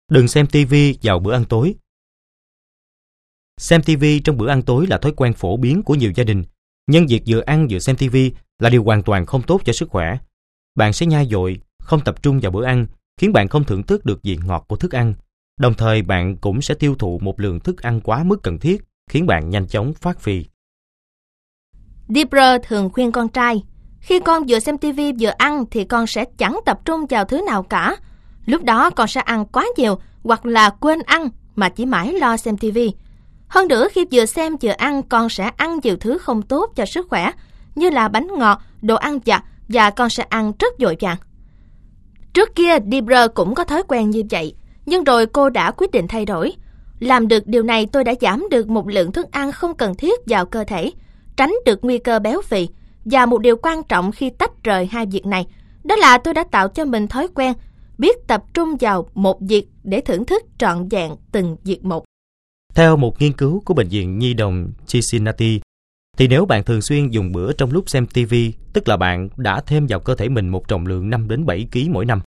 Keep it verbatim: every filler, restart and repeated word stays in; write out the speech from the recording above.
Đừng xem ti vi vào bữa ăn tối. Xem ti vi trong bữa ăn tối là thói quen phổ biến của nhiều gia đình, nhưng việc vừa ăn vừa xem ti vi là điều hoàn toàn không tốt cho sức khỏe. Bạn sẽ nhai dội, không tập trung vào bữa ăn, khiến bạn không thưởng thức được vị ngọt của thức ăn. Đồng thời bạn cũng sẽ tiêu thụ một lượng thức ăn quá mức cần thiết, khiến bạn nhanh chóng phát phì. Debra thường khuyên con trai, khi con vừa xem ti vi vừa ăn thì con sẽ chẳng tập trung vào thứ nào cả. Lúc đó con sẽ ăn quá nhiều hoặc là quên ăn mà chỉ mãi lo xem ti vi. Hơn nữa khi vừa xem vừa ăn con sẽ ăn nhiều thứ không tốt cho sức khỏe như là bánh ngọt, đồ ăn vặt và con sẽ ăn rất vội vàng. Trước kia Debra cũng có thói quen như vậy, nhưng rồi cô đã quyết định thay đổi. Làm được điều này tôi đã giảm được một lượng thức ăn không cần thiết vào cơ thể, tránh được nguy cơ béo phì. Và một điều quan trọng khi tách rời hai việc này, đó là tôi đã tạo cho mình thói quen biết tập trung vào một việc để thưởng thức trọn vẹn từng việc một. Theo một nghiên cứu của Bệnh viện Nhi đồng Cincinnati, thì nếu bạn thường xuyên dùng bữa trong lúc xem ti vi, tức là bạn đã thêm vào cơ thể mình một trọng lượng năm đến bảy ki lô gam mỗi năm.